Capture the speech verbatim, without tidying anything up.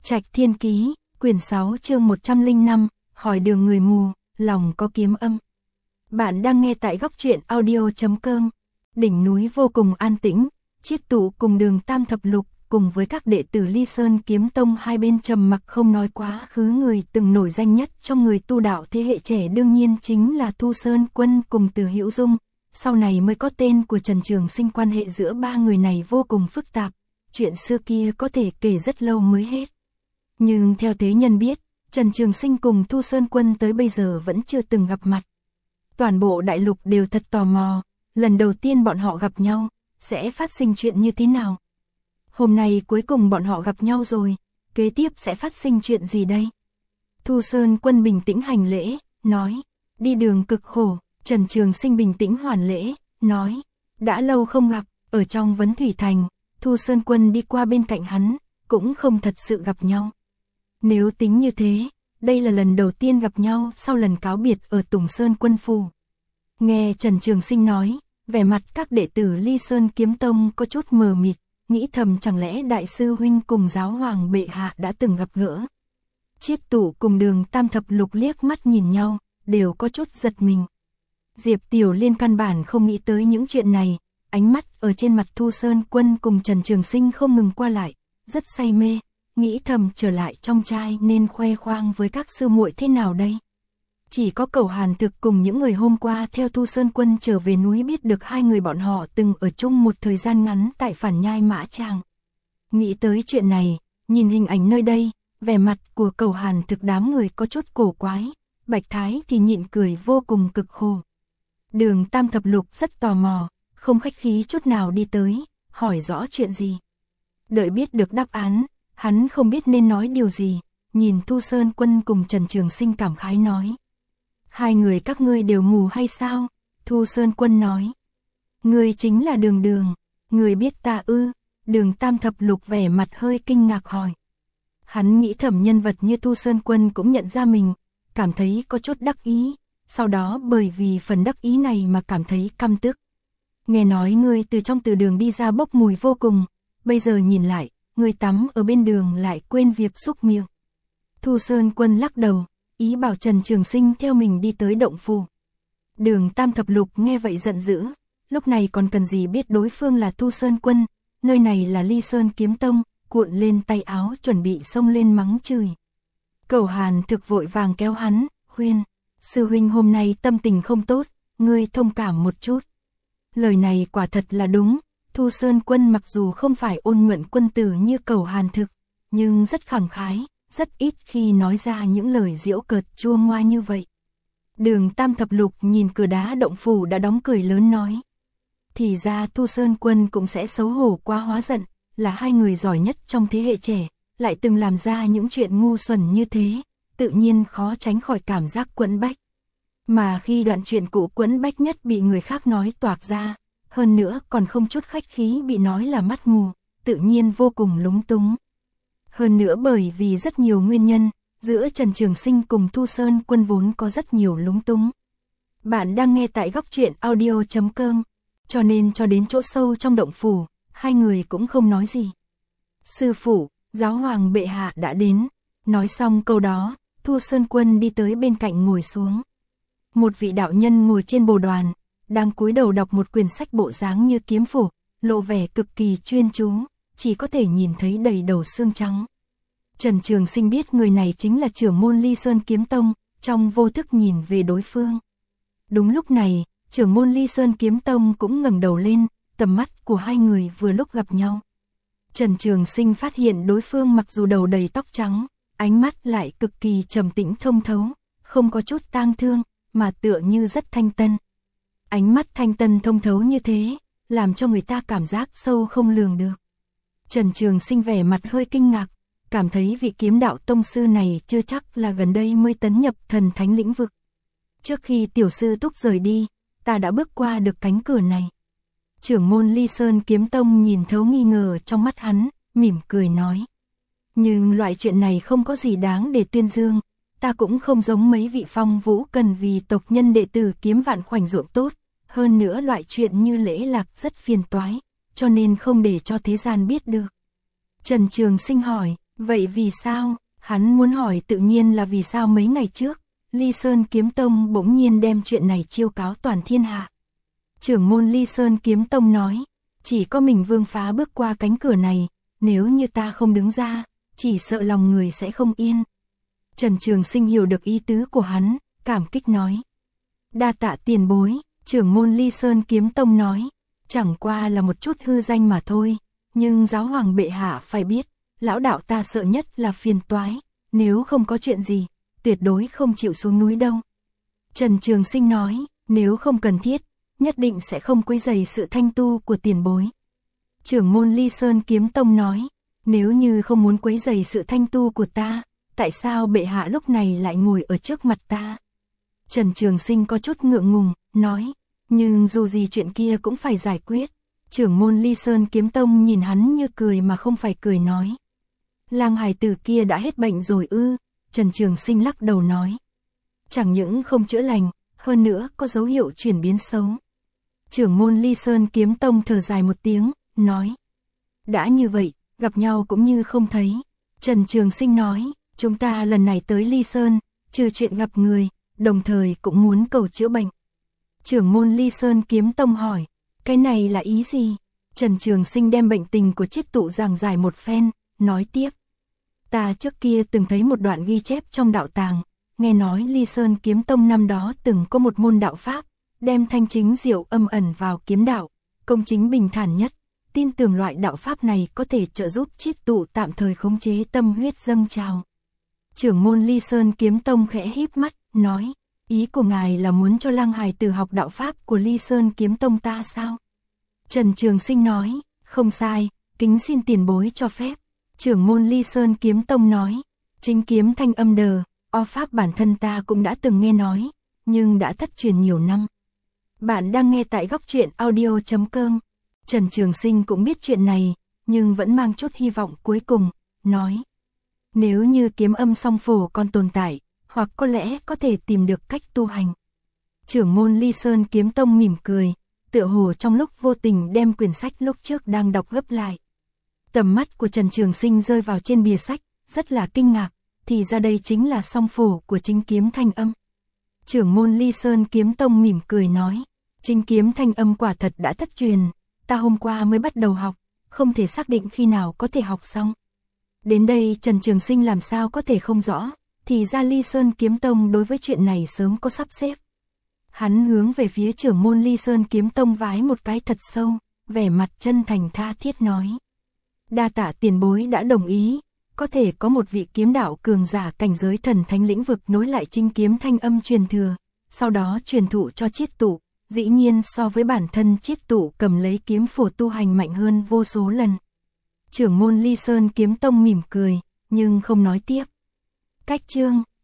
Trạch Thiên Ký, quyển sáu chương một trăm lẻ năm, hỏi đường người mù, lòng có kiếm âm. Bạn đang nghe tại góc truyện audio chấm com. Đỉnh núi vô cùng an tĩnh, Chiết Tụ cùng Đường Tam Thập Lục cùng với các đệ tử Ly Sơn Kiếm Tông hai bên trầm mặc không nói. Quá khứ người từng nổi danh nhất trong người tu đạo thế hệ trẻ đương nhiên chính là Thu Sơn Quân cùng Từ Hữu Dung, sau này mới có tên của Trần Trường Sinh. Quan hệ giữa ba người này vô cùng phức tạp, chuyện xưa kia có thể kể rất lâu mới hết. Nhưng theo thế nhân biết, Trần Trường Sinh cùng Thu Sơn Quân tới bây giờ vẫn chưa từng gặp mặt. Toàn bộ đại lục đều thật tò mò, lần đầu tiên bọn họ gặp nhau, sẽ phát sinh chuyện như thế nào? Hôm nay cuối cùng bọn họ gặp nhau rồi, kế tiếp sẽ phát sinh chuyện gì đây? Thu Sơn Quân bình tĩnh hành lễ, nói, đi đường cực khổ. Trần Trường Sinh bình tĩnh hoàn lễ, nói, đã lâu không gặp. Ở trong Vấn Thủy Thành, Thu Sơn Quân đi qua bên cạnh hắn, cũng không thật sự gặp nhau. Nếu tính như thế, đây là lần đầu tiên gặp nhau sau lần cáo biệt ở Tùng Sơn Quân Phủ. Nghe Trần Trường Sinh nói, vẻ mặt các đệ tử Ly Sơn Kiếm Tông có chút mờ mịt, nghĩ thầm chẳng lẽ đại sư huynh cùng giáo hoàng bệ hạ đã từng gặp gỡ. Chiết Tụ cùng Đường Tam Thập Lục liếc mắt nhìn nhau, đều có chút giật mình. Diệp Tiểu Liên căn bản không nghĩ tới những chuyện này, ánh mắt ở trên mặt Thu Sơn Quân cùng Trần Trường Sinh không ngừng qua lại, rất say mê, nghĩ thầm trở lại trong trai nên khoe khoang với các sư muội thế nào đây. Chỉ có Cẩu Hàn Thực cùng những người hôm qua theo Thu Sơn Quân trở về núi biết được hai người bọn họ từng ở chung một thời gian ngắn tại Phản Nhai Mã Tràng. Nghĩ tới chuyện này, nhìn hình ảnh nơi đây, vẻ mặt của Cẩu Hàn Thực đám người có chút cổ quái, Bạch Thái thì nhịn cười vô cùng cực khổ. Đường Tam Thập Lục rất tò mò, không khách khí chút nào đi tới, hỏi rõ chuyện gì. Đợi biết được đáp án, hắn không biết nên nói điều gì, nhìn Thu Sơn Quân cùng Trần Trường Sinh cảm khái nói. Hai người các ngươi đều mù hay sao? Thu Sơn Quân nói. Ngươi chính là Đường Đường, ngươi biết ta ư? Đường Tam Thập Lục vẻ mặt hơi kinh ngạc hỏi. Hắn nghĩ thầm nhân vật như Thu Sơn Quân cũng nhận ra mình, cảm thấy có chút đắc ý, sau đó bởi vì phần đắc ý này mà cảm thấy căm tức. Nghe nói ngươi từ trong từ đường đi ra bốc mùi vô cùng, bây giờ nhìn lại, ngươi tắm ở bên đường lại quên việc xúc miệng. Thu Sơn Quân lắc đầu, ý bảo Trần Trường Sinh theo mình đi tới động phủ. Đường Tam Thập Lục nghe vậy giận dữ, lúc này còn cần gì biết đối phương là Thu Sơn Quân, nơi này là Ly Sơn Kiếm Tông, cuộn lên tay áo chuẩn bị xông lên mắng chửi. Cẩu Hàn Thực vội vàng kéo hắn, khuyên, sư huynh hôm nay tâm tình không tốt, ngươi thông cảm một chút. Lời này quả thật là đúng, Thu Sơn Quân mặc dù không phải ôn nhuận quân tử như Cẩu Hàn Thực, nhưng rất khẳng khái, rất ít khi nói ra những lời giễu cợt chua ngoa như vậy. Đường Tam Thập Lục nhìn cửa đá động phủ đã đóng cười lớn nói. Thì ra Thu Sơn Quân cũng sẽ xấu hổ quá hóa giận, là hai người giỏi nhất trong thế hệ trẻ, lại từng làm ra những chuyện ngu xuẩn như thế, tự nhiên khó tránh khỏi cảm giác quẫn bách. Mà khi đoạn chuyện cũ quẫn bách nhất bị người khác nói toạc ra, hơn nữa còn không chút khách khí bị nói là mắt mù, tự nhiên vô cùng lúng túng. Hơn nữa bởi vì rất nhiều nguyên nhân, giữa Trần Trường Sinh cùng Thu Sơn Quân vốn có rất nhiều lúng túng. Bạn đang nghe tại góc truyện audio chấm com, cho nên cho đến chỗ sâu trong động phủ, hai người cũng không nói gì. Sư phụ, giáo hoàng bệ hạ đã đến. Nói xong câu đó, Thu Sơn Quân đi tới bên cạnh ngồi xuống. Một vị đạo nhân ngồi trên bồ đoàn, đang cúi đầu đọc một quyển sách bộ dáng như kiếm phủ, lộ vẻ cực kỳ chuyên chú, chỉ có thể nhìn thấy đầy đầu xương trắng. Trần Trường Sinh biết người này chính là trưởng môn Ly Sơn Kiếm Tông, trong vô thức nhìn về đối phương. Đúng lúc này, trưởng môn Ly Sơn Kiếm Tông cũng ngẩng đầu lên, tầm mắt của hai người vừa lúc gặp nhau. Trần Trường Sinh phát hiện đối phương mặc dù đầu đầy tóc trắng, ánh mắt lại cực kỳ trầm tĩnh thông thấu, không có chút tang thương, mà tựa như rất thanh tân. Ánh mắt thanh tân thông thấu như thế, làm cho người ta cảm giác sâu không lường được. Trần Trường Sinh vẻ mặt hơi kinh ngạc, cảm thấy vị kiếm đạo tông sư này chưa chắc là gần đây mới tấn nhập thần thánh lĩnh vực. Trước khi tiểu sư Túc rời đi, ta đã bước qua được cánh cửa này. Trưởng môn Ly Sơn Kiếm Tông nhìn thấu nghi ngờ trong mắt hắn, mỉm cười nói. Nhưng loại chuyện này không có gì đáng để tuyên dương, ta cũng không giống mấy vị phong vũ cần vì tộc nhân đệ tử kiếm vạn khoảnh ruộng tốt, hơn nữa loại chuyện như lễ lạc rất phiền toái, cho nên không để cho thế gian biết được. Trần Trường Sinh hỏi, Vậy vì sao? Hắn muốn hỏi tự nhiên là vì sao mấy ngày trước, Ly Sơn Kiếm Tông bỗng nhiên đem chuyện này chiêu cáo toàn thiên hạ. Trưởng môn Ly Sơn Kiếm Tông nói, chỉ có mình Vương Phá bước qua cánh cửa này, nếu như ta không đứng ra, chỉ sợ lòng người sẽ không yên. Trần Trường Sinh hiểu được ý tứ của hắn, cảm kích nói. Đa tạ tiền bối, trưởng môn Ly Sơn Kiếm Tông nói, chẳng qua là một chút hư danh mà thôi, nhưng giáo hoàng bệ hạ phải biết, lão đạo ta sợ nhất là phiền toái, nếu không có chuyện gì, tuyệt đối không chịu xuống núi đâu. Trần Trường Sinh nói, nếu không cần thiết, nhất định sẽ không quấy rầy sự thanh tu của tiền bối. Trưởng môn Ly Sơn Kiếm Tông nói, nếu như không muốn quấy rầy sự thanh tu của ta, tại sao bệ hạ lúc này lại ngồi ở trước mặt ta? Trần Trường Sinh có chút ngượng ngùng, nói, nhưng dù gì chuyện kia cũng phải giải quyết. Trưởng môn Ly Sơn Kiếm Tông nhìn hắn như cười mà không phải cười nói. Lang hài tử kia đã hết bệnh rồi ư? Trần Trường Sinh lắc đầu nói. Chẳng những không chữa lành, hơn nữa có dấu hiệu chuyển biến xấu. Trưởng môn Ly Sơn Kiếm Tông thở dài một tiếng, nói. Đã như vậy, gặp nhau cũng như không thấy. Trần Trường Sinh nói, chúng ta lần này tới Ly Sơn, trừ chuyện gặp người, đồng thời cũng muốn cầu chữa bệnh. Trưởng môn Ly Sơn Kiếm Tông hỏi, cái này là ý gì? Trần Trường Sinh đem bệnh tình của chiết tụ giảng giải một phen, nói tiếp. Ta trước kia từng thấy một đoạn ghi chép trong đạo tàng, nghe nói Ly Sơn Kiếm Tông năm đó từng có một môn đạo pháp, đem thanh chính diệu âm ẩn vào kiếm đạo, công chính bình thản nhất, tin tưởng loại đạo pháp này có thể trợ giúp chiết tụ tạm thời khống chế tâm huyết dâng trào. Trưởng môn Ly Sơn Kiếm Tông khẽ híp mắt, nói, ý của ngài là muốn cho Lăng hài tử học đạo pháp của Ly Sơn Kiếm Tông ta sao? Trần Trường Sinh nói, không sai, kính xin tiền bối cho phép. Trưởng môn Ly Sơn Kiếm Tông nói, chính kiếm thanh âm đờ, o pháp bản thân ta cũng đã từng nghe nói, nhưng đã thất truyền nhiều năm. Bạn đang nghe tại góc truyện audio chấm com. Trần Trường Sinh cũng biết chuyện này, nhưng vẫn mang chút hy vọng cuối cùng, nói. Nếu như kiếm âm song phổ còn tồn tại, hoặc có lẽ có thể tìm được cách tu hành. Trưởng môn Ly Sơn Kiếm Tông mỉm cười, tựa hồ trong lúc vô tình đem quyển sách lúc trước đang đọc gấp lại. Tầm mắt của Trần Trường Sinh rơi vào trên bìa sách, rất là kinh ngạc, thì ra đây chính là song phổ của chính kiếm thanh âm. Trưởng môn Ly Sơn Kiếm Tông mỉm cười nói, chính kiếm thanh âm quả thật đã thất truyền, ta hôm qua mới bắt đầu học, không thể xác định khi nào có thể học xong. Đến đây Trần Trường Sinh làm sao có thể không rõ, thì ra Ly Sơn Kiếm Tông đối với chuyện này sớm có sắp xếp. Hắn hướng về phía trưởng môn Ly Sơn Kiếm Tông vái một cái thật sâu, vẻ mặt chân thành tha thiết nói. Đa tạ tiền bối đã đồng ý, có thể có một vị kiếm đạo cường giả cảnh giới thần thánh lĩnh vực nối lại chính kiếm thanh âm truyền thừa, sau đó truyền thụ cho chiết tụ, dĩ nhiên so với bản thân chiết tụ cầm lấy kiếm phổ tu hành mạnh hơn vô số lần. Trưởng môn Ly Sơn Kiếm Tông mỉm cười, nhưng không nói tiếp. Cách chương